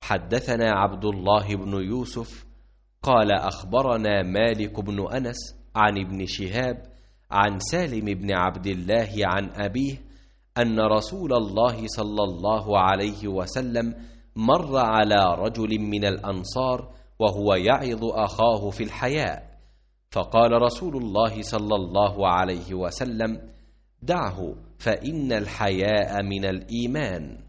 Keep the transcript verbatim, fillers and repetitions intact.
حدثنا عبد الله بن يوسف قال أخبرنا مالك بن أنس عن ابن شهاب عن سالم بن عبد الله عن أبيه أن رسول الله صلى الله عليه وسلم مر على رجل من الأنصار وهو يعظ أخاه في الحياء، فقال رسول الله صلى الله عليه وسلم: دعه فإن الحياء من الإيمان.